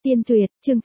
Tiên tuyệt, chương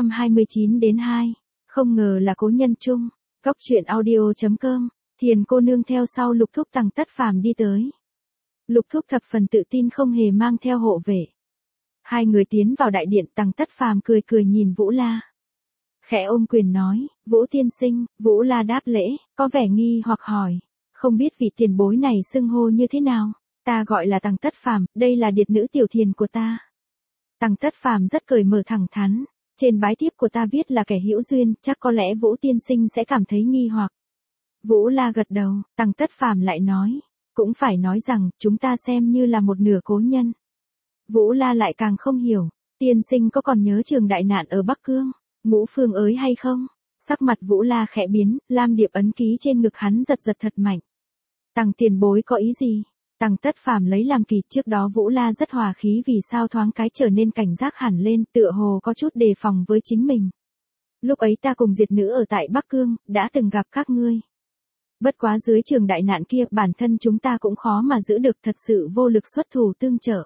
829 đến 2. Không ngờ là cố nhân chung. Cốc truyện audio.com. Thiền cô nương theo sau Lục Thúc Tằng Tất Phàm đi tới. Lục Thúc thập phần tự tin không hề mang theo hộ vệ. Hai người tiến vào đại điện, Tằng Tất Phàm cười cười nhìn Vũ La. Khẽ ôm quyền nói, Vũ tiên sinh. Vũ La đáp lễ, có vẻ nghi hoặc hỏi. Không biết vị tiền bối này xưng hô như thế nào? Ta gọi là Tằng Tất Phàm, đây là điệt nữ tiểu thiền của ta. Tằng Tất Phàm rất cởi mở thẳng thắn, trên bái thiếp của ta viết là kẻ hữu duyên, chắc có lẽ Vũ tiên sinh sẽ cảm thấy nghi hoặc. Vũ La gật đầu, Tằng Tất Phàm lại nói, cũng phải nói rằng, chúng ta xem như là một nửa cố nhân. Vũ La lại càng không hiểu, tiên sinh có còn nhớ trường đại nạn ở Bắc Cương, Ngũ Phương ới hay không? Sắc mặt Vũ La khẽ biến, lam điệp ấn ký trên ngực hắn giật giật thật mạnh. Tằng tiền bối có ý gì? Tằng Tất Phàm lấy làm kỳ, trước đó Vũ La rất hòa khí, vì sao thoáng cái trở nên cảnh giác hẳn lên, tựa hồ có chút đề phòng với chính mình. Lúc ấy ta cùng diệt nữ ở tại Bắc Cương, đã từng gặp các ngươi. Bất quá dưới trường đại nạn kia, bản thân chúng ta cũng khó mà giữ được, thật sự vô lực xuất thủ tương trợ.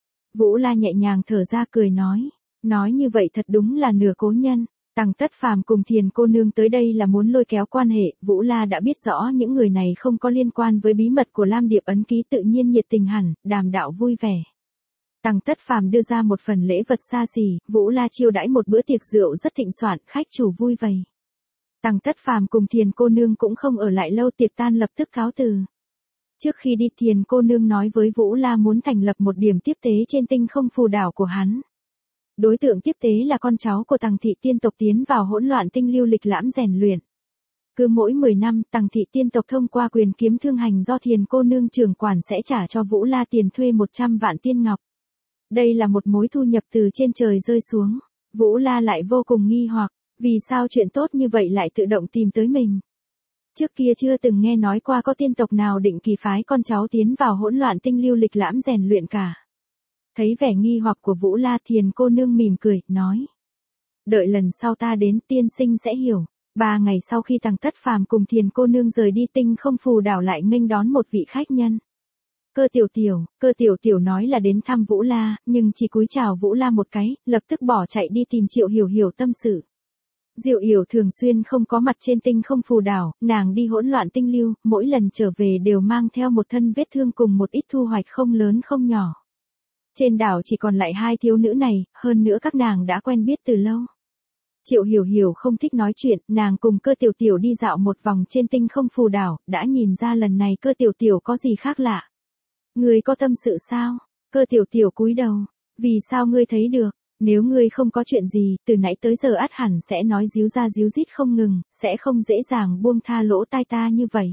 Vũ La nhẹ nhàng thở ra cười nói như vậy thật đúng là nửa cố nhân. Tằng Tất Phàm cùng Thiền cô nương tới đây là muốn lôi kéo quan hệ, Vũ La đã biết rõ những người này không có liên quan với bí mật của lam điệp ấn ký, tự nhiên nhiệt tình hẳn, đàm đạo vui vẻ. Tằng Tất Phàm đưa ra một phần lễ vật xa xỉ, Vũ La chiêu đãi một bữa tiệc rượu rất thịnh soạn, khách chủ vui vầy. Tằng Tất Phàm cùng Thiền cô nương cũng không ở lại lâu, tiệc tan lập tức cáo từ. Trước khi đi, Thiền cô nương nói với Vũ La muốn thành lập một điểm tiếp tế trên tinh không phù đảo của hắn. Đối tượng tiếp tế là con cháu của Tằng thị tiên tộc tiến vào hỗn loạn tinh lưu lịch lãm rèn luyện. Cứ mỗi 10 năm, Tằng thị tiên tộc thông qua quyền kiếm thương hành do Thiền cô nương trưởng quản sẽ trả cho Vũ La tiền thuê 100 vạn tiên ngọc. Đây là một mối thu nhập từ trên trời rơi xuống. Vũ La lại vô cùng nghi hoặc, vì sao chuyện tốt như vậy lại tự động tìm tới mình. Trước kia chưa từng nghe nói qua có tiên tộc nào định kỳ phái con cháu tiến vào hỗn loạn tinh lưu lịch lãm rèn luyện cả. Thấy vẻ nghi hoặc của Vũ La, Thiền cô nương mỉm cười, nói. Đợi lần sau ta đến, tiên sinh sẽ hiểu. 3 ngày sau khi Tằng Tất Phàm cùng Thiền cô nương rời đi, tinh không phù đảo lại nghênh đón một vị khách nhân. Cơ tiểu tiểu nói là đến thăm Vũ La, nhưng chỉ cúi chào Vũ La một cái, lập tức bỏ chạy đi tìm Triệu Hiểu Hiểu tâm sự. Diệu Yểu thường xuyên không có mặt trên tinh không phù đảo, nàng đi hỗn loạn tinh lưu, mỗi lần trở về đều mang theo một thân vết thương cùng một ít thu hoạch không lớn không nhỏ. Trên đảo chỉ còn lại 2 thiếu nữ này, hơn nữa các nàng đã quen biết từ lâu. Triệu Hiểu Hiểu không thích nói chuyện, nàng cùng Cơ tiểu tiểu đi dạo một vòng trên tinh không phù đảo, đã nhìn ra lần này Cơ tiểu tiểu có gì khác lạ. Ngươi có tâm sự sao? Cơ tiểu tiểu cúi đầu. Vì sao ngươi thấy được? Nếu ngươi không có chuyện gì, từ nãy tới giờ ắt hẳn sẽ nói díu ra díu dít không ngừng, sẽ không dễ dàng buông tha lỗ tai ta như vậy.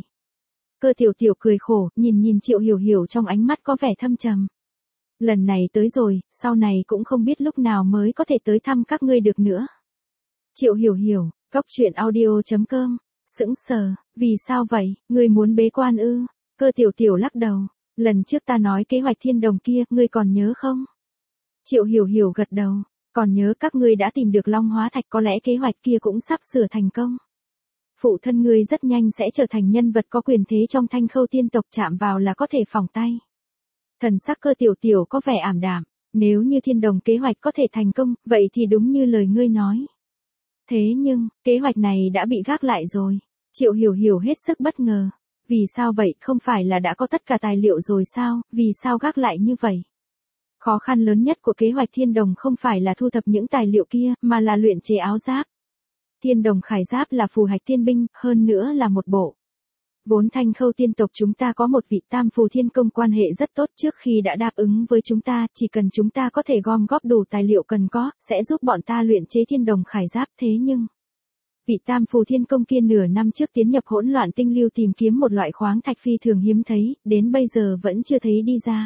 Cơ tiểu tiểu cười khổ, nhìn Triệu Hiểu Hiểu trong ánh mắt có vẻ thâm trầm. Lần này tới rồi, sau này cũng không biết lúc nào mới có thể tới thăm các ngươi được nữa. Triệu Hiểu Hiểu, Cốc truyện audio.com, sững sờ, vì sao vậy, ngươi muốn bế quan ư? Cơ tiểu tiểu lắc đầu, lần trước ta nói kế hoạch thiên đồng kia, ngươi còn nhớ không? Triệu Hiểu Hiểu gật đầu, còn nhớ, các ngươi đã tìm được Long Hóa Thạch, có lẽ kế hoạch kia cũng sắp sửa thành công. Phụ thân ngươi rất nhanh sẽ trở thành nhân vật có quyền thế trong Thanh Khâu tiên tộc, chạm vào là có thể phỏng tay. Thần sắc Cơ tiểu tiểu có vẻ ảm đạm, nếu như thiên đồng kế hoạch có thể thành công, vậy thì đúng như lời ngươi nói. Thế nhưng, kế hoạch này đã bị gác lại rồi. Triệu Hiểu Hiểu hết sức bất ngờ. Vì sao vậy, không phải là đã có tất cả tài liệu rồi sao, vì sao gác lại như vậy? Khó khăn lớn nhất của kế hoạch thiên đồng không phải là thu thập những tài liệu kia, mà là luyện chế áo giáp. Thiên đồng khải giáp là phù hạch thiên binh, hơn nữa là một bộ. Vốn Thanh Khâu tiên tộc chúng ta có một vị Tam Phù Thiên Công quan hệ rất tốt, trước khi đã đáp ứng với chúng ta, chỉ cần chúng ta có thể gom góp đủ tài liệu cần có, sẽ giúp bọn ta luyện chế thiên đồng khải giáp. Thế nhưng, vị Tam Phù Thiên Công kia nửa năm trước tiến nhập hỗn loạn tinh lưu tìm kiếm một loại khoáng thạch phi thường hiếm thấy, đến bây giờ vẫn chưa thấy đi ra.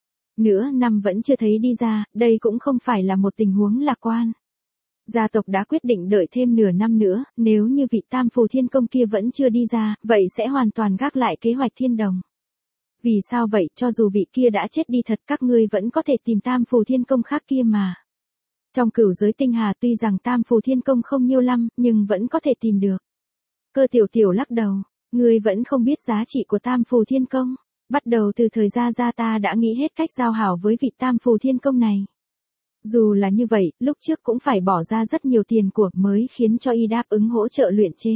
Nửa năm vẫn chưa thấy đi ra, đây cũng không phải là một tình huống lạc quan. Gia tộc đã quyết định đợi thêm nửa năm nữa, nếu như vị Tam Phù Thiên Công kia vẫn chưa đi ra, vậy sẽ hoàn toàn gác lại kế hoạch thiên đồng. Vì sao vậy, cho dù vị kia đã chết đi thật, các ngươi vẫn có thể tìm Tam Phù Thiên Công khác kia mà. Trong cửu giới tinh hà tuy rằng Tam Phù Thiên Công không nhiêu lắm, nhưng vẫn có thể tìm được. Cơ tiểu tiểu lắc đầu, ngươi vẫn không biết giá trị của Tam Phù Thiên Công. Bắt đầu từ thời Gia Gia ta đã nghĩ hết cách giao hảo với vị Tam Phù Thiên Công này. Dù là như vậy, lúc trước cũng phải bỏ ra rất nhiều tiền của mới khiến cho y đáp ứng hỗ trợ luyện chế.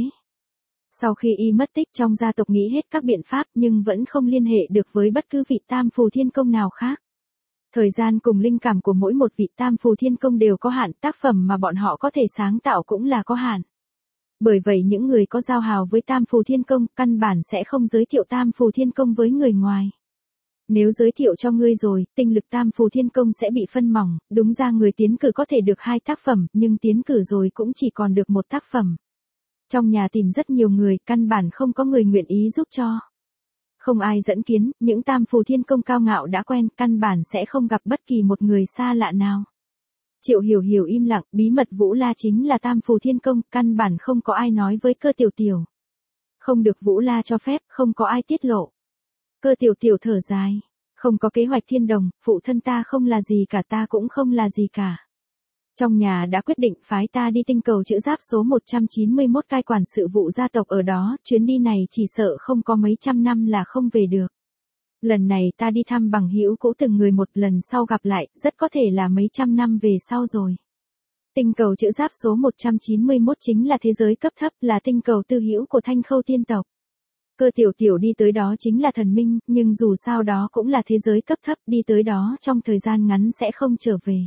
Sau khi y mất tích trong gia tộc nghĩ hết các biện pháp nhưng vẫn không liên hệ được với bất cứ vị tam phù thiên công nào khác. Thời gian cùng linh cảm của mỗi một vị tam phù thiên công đều có hạn, tác phẩm mà bọn họ có thể sáng tạo cũng là có hạn. Bởi vậy những người có giao hào với tam phù thiên công căn bản sẽ không giới thiệu tam phù thiên công với người ngoài. Nếu giới thiệu cho ngươi rồi, tinh lực tam phù thiên công sẽ bị phân mỏng, đúng ra người tiến cử có thể được 2 tác phẩm, nhưng tiến cử rồi cũng chỉ còn được 1 tác phẩm. Trong nhà tìm rất nhiều người, căn bản không có người nguyện ý giúp cho. Không ai dẫn kiến, những tam phù thiên công cao ngạo đã quen, căn bản sẽ không gặp bất kỳ một người xa lạ nào. Triệu Hiểu Hiểu im lặng, bí mật Vũ La chính là tam phù thiên công, căn bản không có ai nói với Cơ Tiểu Tiểu. Không được Vũ La cho phép, không có ai tiết lộ. Cơ Tiểu Tiểu thở dài, không có kế hoạch thiên đồng, phụ thân ta không là gì cả, ta cũng không là gì cả. Trong nhà đã quyết định phái ta đi tinh cầu chữ giáp số 191 cai quản sự vụ gia tộc ở đó, chuyến đi này chỉ sợ không có mấy trăm năm là không về được. Lần này ta đi thăm bằng hữu cũ từng người một, lần sau gặp lại, rất có thể là mấy trăm năm về sau rồi. Tinh cầu chữ giáp số 191 chính là thế giới cấp thấp, là tinh cầu tư hữu của Thanh Khâu tiên tộc. Cơ Tiểu Tiểu đi tới đó chính là thần minh, nhưng dù sao đó cũng là thế giới cấp thấp, đi tới đó trong thời gian ngắn sẽ không trở về.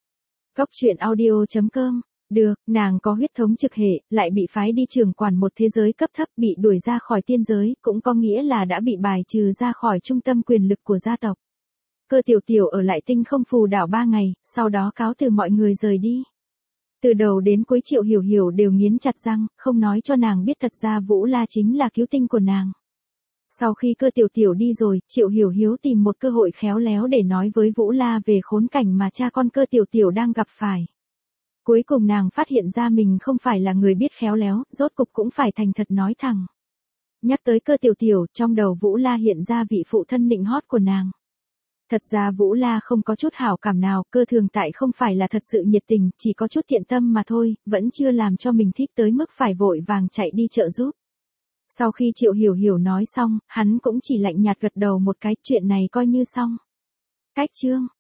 Góc truyện audio.com. Được, nàng có huyết thống trực hệ, lại bị phái đi trưởng quản một thế giới cấp thấp, bị đuổi ra khỏi tiên giới, cũng có nghĩa là đã bị bài trừ ra khỏi trung tâm quyền lực của gia tộc. Cơ Tiểu Tiểu ở lại tinh không phù đảo 3 ngày, sau đó cáo từ mọi người rời đi. Từ đầu đến cuối Triệu Hiểu Hiểu đều nghiến chặt răng, không nói cho nàng biết thật ra Vũ La chính là cứu tinh của nàng. Sau khi Cơ Tiểu Tiểu đi rồi, Triệu Hiểu Hiếu tìm một cơ hội khéo léo để nói với Vũ La về khốn cảnh mà cha con Cơ Tiểu Tiểu đang gặp phải. Cuối cùng nàng phát hiện ra mình không phải là người biết khéo léo, rốt cục cũng phải thành thật nói thẳng. Nhắc tới Cơ Tiểu Tiểu, trong đầu Vũ La hiện ra vị phụ thân nịnh hót của nàng. Thật ra Vũ La không có chút hảo cảm nào, Cơ Thường Tại không phải là thật sự nhiệt tình, chỉ có chút thiện tâm mà thôi, vẫn chưa làm cho mình thích tới mức phải vội vàng chạy đi trợ giúp. Sau khi Triệu Hiểu Hiểu nói xong, hắn cũng chỉ lạnh nhạt gật đầu một cái, chuyện này coi như xong. Cách chương